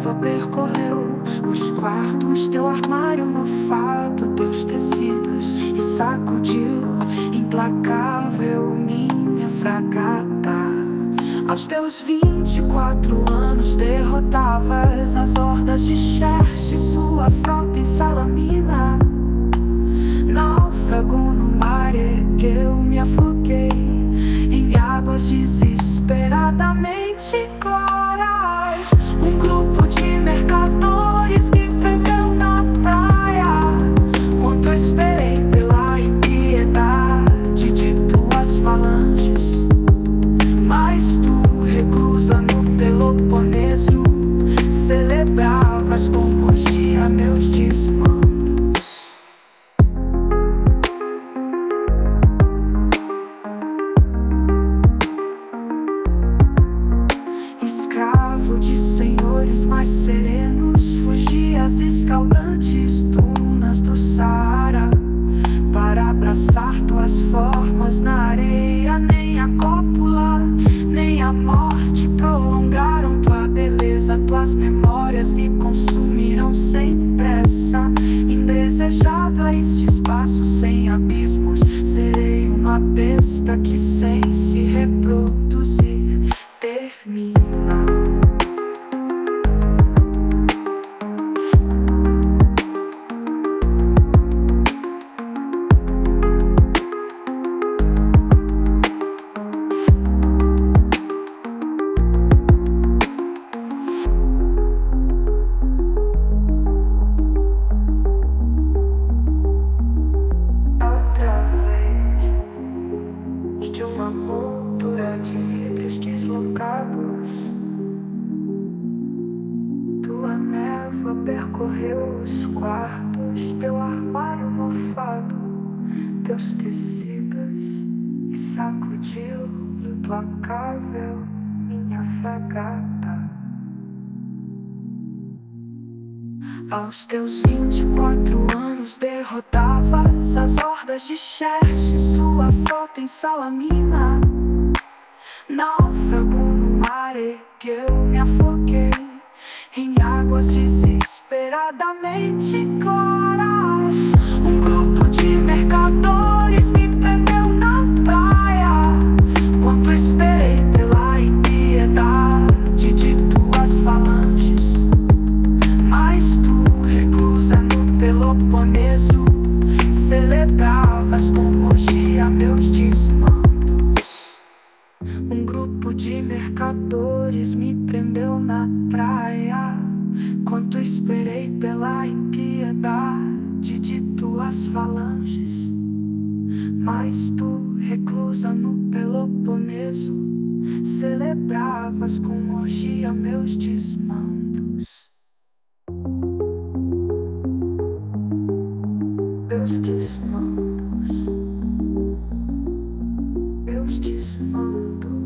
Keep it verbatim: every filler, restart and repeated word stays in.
neva percorreu os quartos, teu armário mofado, teus tecidos, e sacudiu, implacável, minha fragata. Aos teus vinte e quatro anos derrotavas as hordas de Xerxes, sua frota em Salamina. Náufrago no mar é que eu me afoguei em águas desesperadamente claras. Um grupo de mercadores me prendeu na praia, quanto eu esperei pela impiedade de tuas falanges. Mas tu, reclusa no Peloponeso, celebravas com orgia meus desmandos. Escravo de senhores mais serenos, fugias escaldantes dunas do Saara para abraçar tuas formas na areia. Nem a cópula, nem a morte prolongaram tua beleza. Tuas memórias me consumirão sem pressa. Indesejado a este espaço sem abismos, serei uma besta que sem se reproduzir termina. De uma moldura de vidros deslocados, tua névoa percorreu os quartos, teu armário mofado, teus tecidos, e sacudiu, implacável, minha fragata. Aos teus vinte e quatro anos derrotavas as hordas de Xerxes, sua frota em Salamina. Náufrago no mar é que eu me afoguei em águas desesperadamente claras. Um grupo de mercadores me prendeu na praia, quanto esperei pela impiedade de tuas falanges. Mas tu, reclusa no Peloponeso, celebravas com orgia meus desmandos. Um grupo de mercadores me prendeu na praia, quanto esperei pela impiedade de tuas falanges. Mas tu, reclusa no Peloponeso, celebravas com orgia meus desmandos. Meus desmandos, meus desmandos.